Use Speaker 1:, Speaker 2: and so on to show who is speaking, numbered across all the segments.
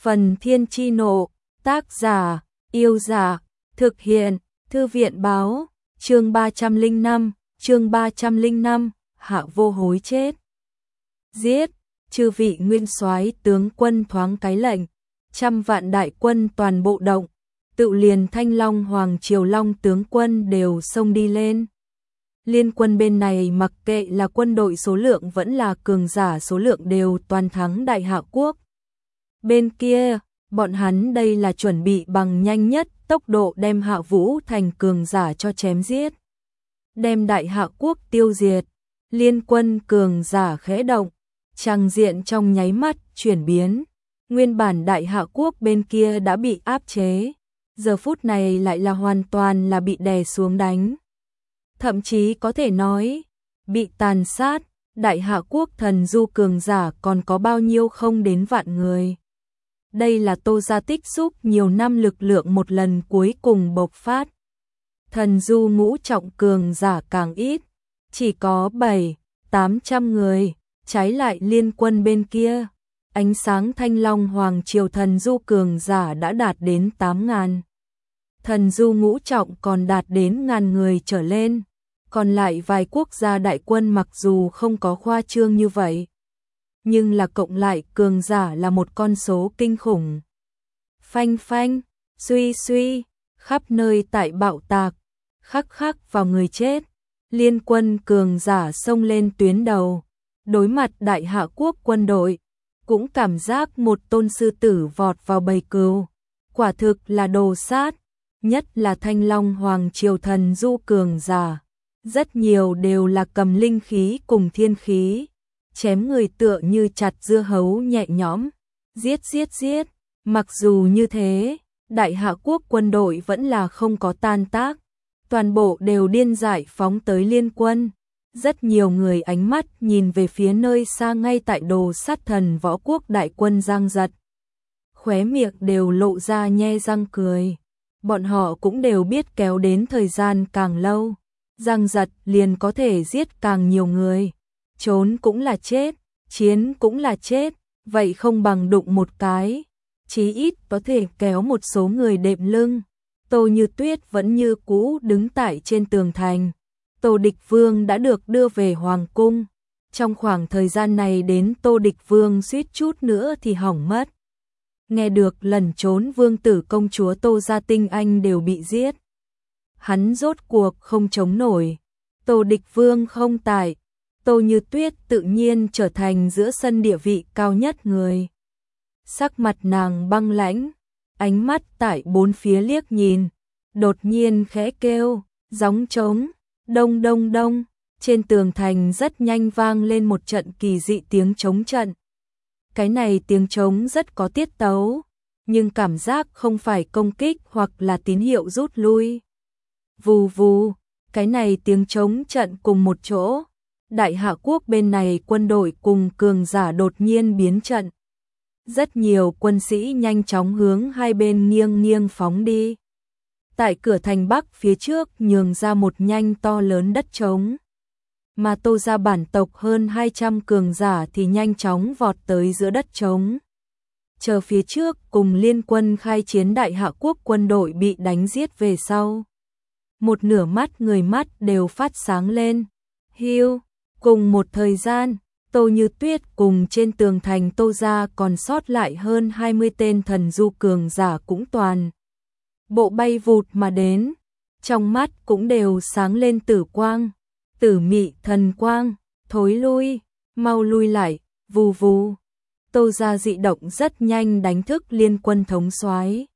Speaker 1: Phần Thiên Chi Nộ, tác giả, Yêu Giả, thực hiện, Thư viện báo, chương 305, Hạ Vô Hối chết. Giết, chư vị nguyên soái tướng quân thoáng cái lệnh, trăm vạn đại quân toàn bộ động, tự liền Thanh Long Hoàng Triều Long tướng quân đều xông đi lên. Liên quân bên này mặc kệ là quân đội số lượng vẫn là cường giả số lượng đều toàn thắng Đại Hạ quốc. Bên kia, bọn hắn đây là chuẩn bị bằng nhanh nhất tốc độ đem Hạ Vũ thành cường giả cho chém giết. Đem Đại Hạ quốc tiêu diệt, liên quân cường giả khẽ động, tràng diện trong nháy mắt chuyển biến. Nguyên bản Đại Hạ quốc bên kia đã bị áp chế, giờ phút này lại là hoàn toàn là bị đè xuống đánh. Thậm chí có thể nói, bị tàn sát, Đại Hạ quốc thần du cường giả còn có bao nhiêu không đến vạn người. Đây là Tô gia tích xúc nhiều năm lực lượng một lần cuối cùng bộc phát. Thần du ngũ trọng cường giả càng ít, chỉ có 700-800 người, trái lại liên quân bên kia. Ánh sáng Thanh Long Hoàng Triều thần du cường giả đã đạt đến 8.000. Thần du ngũ trọng còn đạt đến 1.000 người trở lên. Còn lại vài quốc gia đại quân mặc dù không có khoa trương như vậy, nhưng là cộng lại cường giả là một con số kinh khủng. Phanh phanh, suy suy, khắp nơi tại bạo tạc, khắc khắc vào người chết. Liên quân cường giả xông lên tuyến đầu, đối mặt Đại Hạ quốc quân đội, cũng cảm giác một tôn sư tử vọt vào bầy cừu. Quả thực là đồ sát, nhất là Thanh Long Hoàng Triều thần du cường giả. Rất nhiều đều là cầm linh khí cùng thiên khí, chém người tựa như chặt dưa hấu nhẹ nhõm, giết giết giết. Mặc dù như thế, Đại Hạ quốc quân đội vẫn là không có tan tác, toàn bộ đều điên dại phóng tới liên quân. Rất nhiều người ánh mắt nhìn về phía nơi xa ngay tại Đồ Sát Thần Võ Quốc đại quân giang giật. Khóe miệng đều lộ ra nhe răng cười. Bọn họ cũng đều biết kéo đến thời gian càng lâu, giang giật liền có thể giết càng nhiều người. Trốn cũng là chết, chiến cũng là chết, vậy không bằng đụng một cái. Chí ít có thể kéo một số người đệm lưng. Tô Như Tuyết vẫn như cũ đứng tại trên tường thành. Tô Địch Vương đã được đưa về Hoàng cung. Trong khoảng thời gian này đến Tô Địch Vương suýt chút nữa thì hỏng mất. Nghe được lẩn trốn vương tử công chúa Tô gia tinh anh đều bị giết. Hắn rốt cuộc không chống nổi. Tô Địch Vương không tại. Tô Như Tuyết tự nhiên trở thành giữa sân địa vị cao nhất người. Sắc mặt nàng băng lãnh, ánh mắt tại bốn phía liếc nhìn, đột nhiên khẽ kêu, gióng trống, đông đông đông. Trên tường thành rất nhanh vang lên một trận kỳ dị tiếng trống trận. Cái này tiếng trống rất có tiết tấu, nhưng cảm giác không phải công kích hoặc là tín hiệu rút lui. Vù vù, cái này tiếng trống trận cùng một chỗ. Đại Hạ quốc bên này quân đội cùng cường giả đột nhiên biến trận. Rất nhiều quân sĩ nhanh chóng hướng hai bên nghiêng nghiêng phóng đi. Tại cửa thành Bắc phía trước nhường ra một nhanh to lớn đất trống. Mà Tô gia bản tộc hơn 200 cường giả thì nhanh chóng vọt tới giữa đất trống. Chờ phía trước cùng liên quân khai chiến Đại Hạ quốc quân đội bị đánh giết về sau. Một nửa mắt người mắt đều phát sáng lên. Hiu, cùng một thời gian, Tô Như Tuyết cùng trên tường thành Tô gia còn sót lại hơn 20 tên thần du cường giả cũng toàn bộ bay vụt mà đến, trong mắt cũng đều sáng lên tử quang, tử mị thần quang, thối lui, mau lui lại, vù vù. Tô gia dị động rất nhanh đánh thức liên quân thống soái.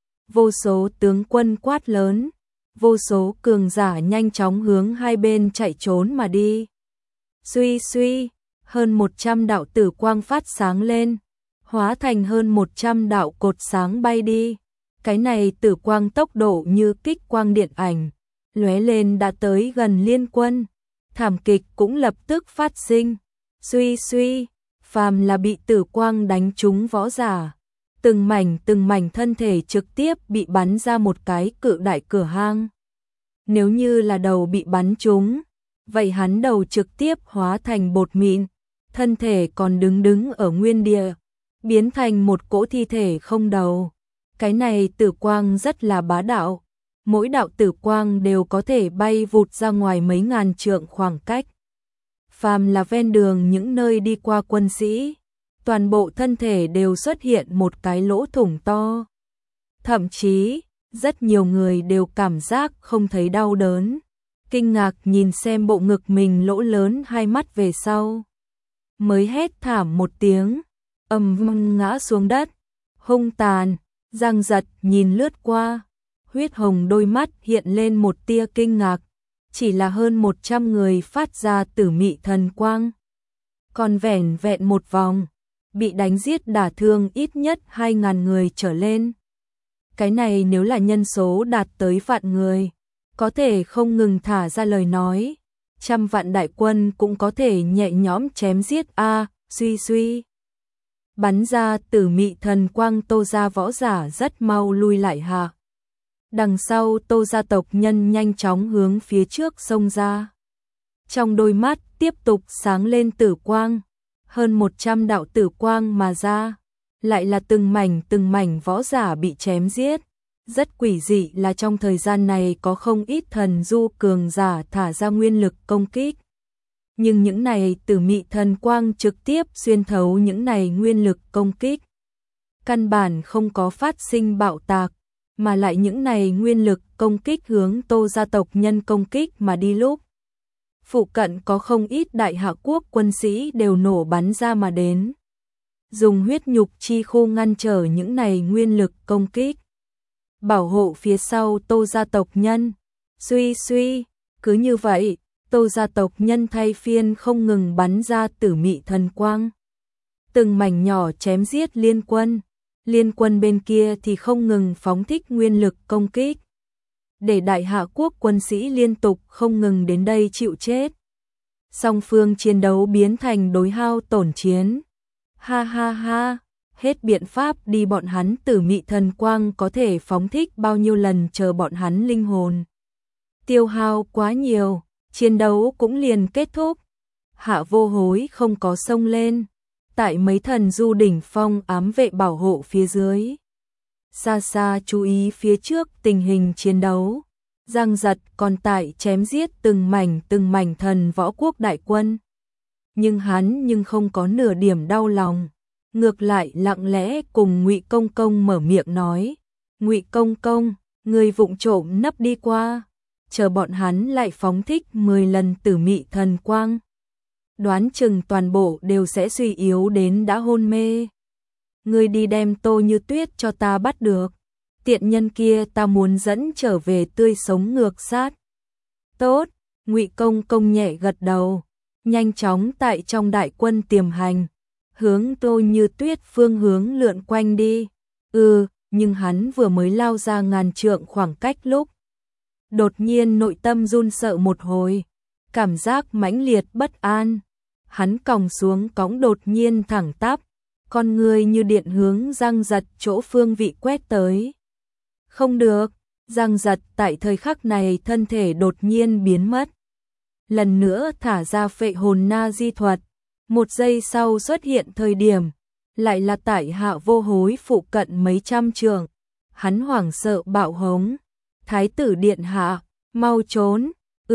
Speaker 1: Vô số tướng quân quát lớn, vô số cường giả nhanh chóng hướng hai bên chạy trốn mà đi. Suy suy, hơn 100 đạo tử quang phát sáng lên, hóa thành hơn 100 đạo cột sáng bay đi. Cái này tử quang tốc độ như kích quang điện ảnh, lóe lên đã tới gần liên quân. Thảm kịch cũng lập tức phát sinh. Suy suy, phàm là bị tử quang đánh trúng võ giả, từng mảnh thân thể trực tiếp bị bắn ra một cái cự đại cửa hang. Nếu như là đầu bị bắn trúng, vậy hắn đầu trực tiếp hóa thành bột mịn, thân thể còn đứng ở nguyên địa. biến thành một cỗ thi thể không đầu. Cái này tử quang rất là bá đạo, mỗi đạo tử quang đều có thể bay vụt ra ngoài mấy ngàn trượng khoảng cách. Phàm là ven đường những nơi đi qua quân sĩ, toàn bộ thân thể đều xuất hiện một cái lỗ thủng to. Thậm chí, rất nhiều người đều cảm giác không thấy đau đớn, kinh ngạc nhìn xem bộ ngực mình lỗ lớn, hai mắt về sau. Mới hét thảm một tiếng, ầm vang ngã xuống đất, hung tàn, Giang Giật nhìn lướt qua, huyết hồng đôi mắt hiện lên một tia kinh ngạc, chỉ là hơn 100 người phát ra tử mị thần quang. Còn vẻn vẹn một vòng, bị đánh giết đả thương ít nhất 2.000 người trở lên. Cái này nếu là nhân số đạt tới vạn người, có thể không ngừng thả ra lời nói, trăm vạn đại quân cũng có thể nhẹ nhõm chém giết suy suy. Bắn ra tử mị thần quang, Tô gia võ giả rất mau lui lại hạ. Đằng sau Tô gia tộc nhân nhanh chóng hướng phía trước xông ra. Trong đôi mắt tiếp tục sáng lên tử quang, hơn 100 đạo tử quang mà ra, lại là từng mảnh võ giả bị chém giết. Rất quỷ dị là trong thời gian này có không ít thần du cường giả thả ra nguyên lực công kích. Nhưng những này tử mị thần quang trực tiếp xuyên thấu những này nguyên lực công kích. Căn bản không có phát sinh bạo tạc, mà lại những này nguyên lực công kích hướng Tô gia tộc nhân công kích mà đi lúc. Phụ cận có không ít đại hạ quốc quân sĩ đều nổ bắn ra mà đến. Dùng huyết nhục chi khu ngăn trở những này nguyên lực công kích. Bảo hộ phía sau Tô gia tộc nhân. Suy suy, cứ như vậy, Tô gia tộc nhân thay phiên không ngừng bắn ra tử mị thần quang. Từng mảnh nhỏ chém giết liên quân. Liên quân bên kia thì không ngừng phóng thích nguyên lực công kích. Để đại hạ quốc quân sĩ liên tục không ngừng đến đây chịu chết. Song phương chiến đấu biến thành đối hao tổn chiến. Ha ha ha, hết biện pháp đi, bọn hắn tử mị thần quang có thể phóng thích bao nhiêu lần chờ bọn hắn linh hồn. Tiêu hao quá nhiều, chiến đấu cũng liền kết thúc. Hạ Vô Hối không có xông lên, tại mấy thần du đỉnh phong ám vệ bảo hộ phía dưới. Xa xa chú ý phía trước tình hình chiến đấu. Giang Giật còn tại chém giết từng mảnh thần võ quốc đại quân. Nhưng hắn không có nửa điểm đau lòng, ngược lại lặng lẽ cùng Ngụy Công Công mở miệng nói: "Ngụy Công Công, người vụng trộm nấp đi qua, chờ bọn hắn lại phóng thích 10 lần tử mị thần quang, đoán chừng toàn bộ đều sẽ suy yếu đến đã hôn mê. Người đi đem Tô Như Tuyết cho ta bắt được, tiện nhân kia ta muốn dẫn trở về tươi sống ngược sát." "Tốt." Ngụy Công Công nhẹ gật đầu, nhanh chóng tại trong đại quân tiềm hành, hướng Tô Như Tuyết phương hướng lượn quanh đi. Nhưng hắn vừa mới lao ra ngàn trượng khoảng cách lúc, đột nhiên nội tâm run sợ một hồi, cảm giác mãnh liệt bất an. Hắn còng xuống cõng đột nhiên thẳng tắp, con người như điện hướng Giang Giật chỗ phương vị quét tới. Không được, Giang Giật tại thời khắc này thân thể đột nhiên biến mất. Lần nữa thả ra phệ hồn na di thuật, một giây sau xuất hiện thời điểm, lại là tại Hạ Vô Hối phụ cận mấy trăm trượng. Hắn hoảng sợ bạo hống: "Thái tử điện hạ, mau trốn!"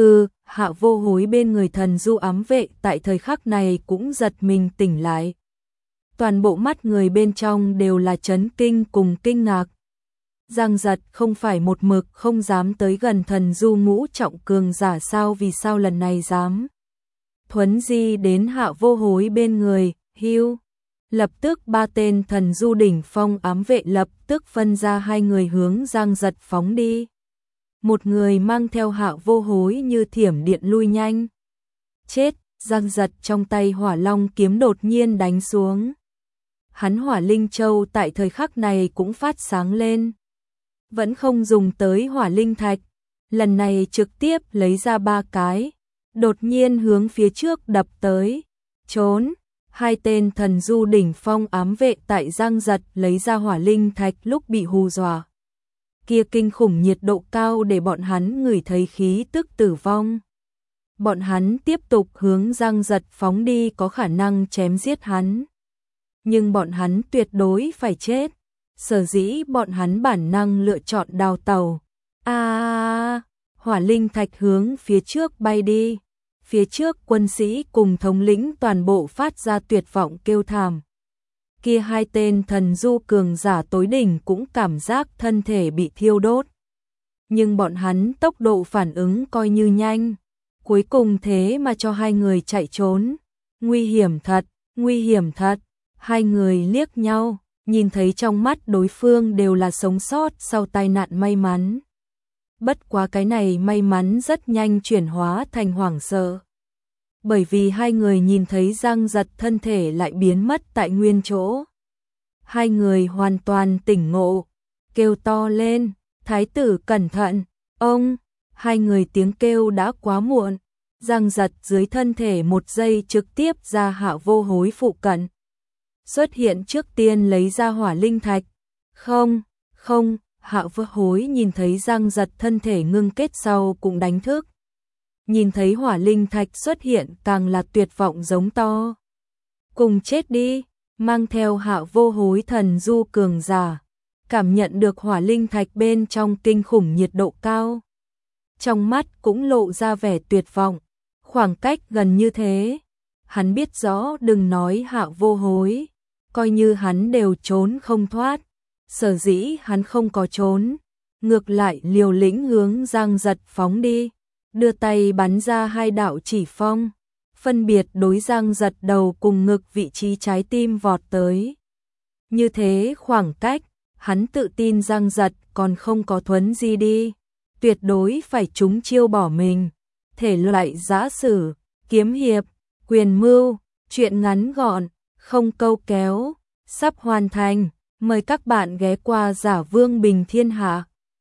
Speaker 1: Hạ Vô Hối bên người thần du ám vệ tại thời khắc này cũng giật mình tỉnh lại. Toàn bộ mắt người bên trong đều là chấn kinh cùng kinh ngạc. Giang Giật không phải một mực không dám tới gần thần du ngũ trọng cường giả sao, vì sao lần này dám thuấn di đến Hạ Vô Hối bên người? Hưu, lập tức 3 tên thần du đỉnh phong ám vệ lập tức phân ra 2 người hướng Giang Giật phóng đi. Một người mang theo Hạ Vô Hối như thiểm điện lui nhanh. Chết! Giang Giật trong tay Hỏa Long kiếm đột nhiên đánh xuống. Hắn Hỏa Linh Châu tại thời khắc này cũng phát sáng lên. Vẫn không dùng tới Hỏa Linh Thạch, lần này trực tiếp lấy ra 3 cái, đột nhiên hướng phía trước đập tới. Trốn! 2 tên thần du đỉnh phong ám vệ tại Giang Giật lấy ra Hỏa Linh Thạch lúc bị hù dọa. Kia kinh khủng nhiệt độ cao để bọn hắn ngửi thấy khí tức tử vong. Bọn hắn tiếp tục hướng Giang Giật phóng đi, có khả năng chém giết hắn. nhưng bọn hắn tuyệt đối phải chết. Sở dĩ bọn hắn bản năng lựa chọn đào tàu. Hỏa linh thạch hướng phía trước bay đi. Phía trước quân sĩ cùng thống lĩnh toàn bộ phát ra tuyệt vọng kêu thảm. Kia hai tên thần du cường giả tối đỉnh cũng cảm giác thân thể bị thiêu đốt. Nhưng bọn hắn tốc độ phản ứng coi như nhanh. Cuối cùng thế mà cho hai người chạy trốn. Nguy hiểm thật, nguy hiểm thật. Hai người liếc nhau, nhìn thấy trong mắt đối phương đều là sống sót sau tai nạn may mắn. Bất quá cái này may mắn rất nhanh chuyển hóa thành hoảng sợ. Bởi vì hai người nhìn thấy Giang Giật thân thể lại biến mất tại nguyên chỗ. Hai người hoàn toàn tỉnh ngộ, kêu to lên, thái tử cẩn thận, ông, hai người tiếng kêu đã quá muộn. Giang Giật dưới thân thể một giây trực tiếp ra Hạ Vô Hối phụ cận. Xuất hiện trước tiên lấy ra hỏa linh thạch. Không, Hạ Vô Hối nhìn thấy Giang Giật thân thể ngưng kết sau cũng đánh thức. Nhìn thấy hỏa linh thạch xuất hiện càng là tuyệt vọng giống to. Cùng chết đi, mang theo Hạ Vô Hối thần du cường giả. Cảm nhận được hỏa linh thạch bên trong kinh khủng nhiệt độ cao. Trong mắt cũng lộ ra vẻ tuyệt vọng. Khoảng cách gần như thế, hắn biết rõ đừng nói Hạ Vô Hối, coi như hắn đều trốn không thoát. Sở dĩ hắn không có trốn, ngược lại liều lĩnh hướng Giang Giật phóng đi, đưa tay bắn ra hai đạo chỉ phong, phân biệt đối Giang Giật đầu cùng ngực vị trí trái tim vọt tới. Như thế khoảng cách, hắn tự tin Giang Giật còn không có thuấn di đi, tuyệt đối phải trúng chiêu bỏ mình. Thể loại giã sử, kiếm hiệp, quyền mưu, truyện ngắn gọn, không câu kéo, sắp hoàn thành. Mời các bạn ghé qua Giả Vương Bình Thiên Hạ.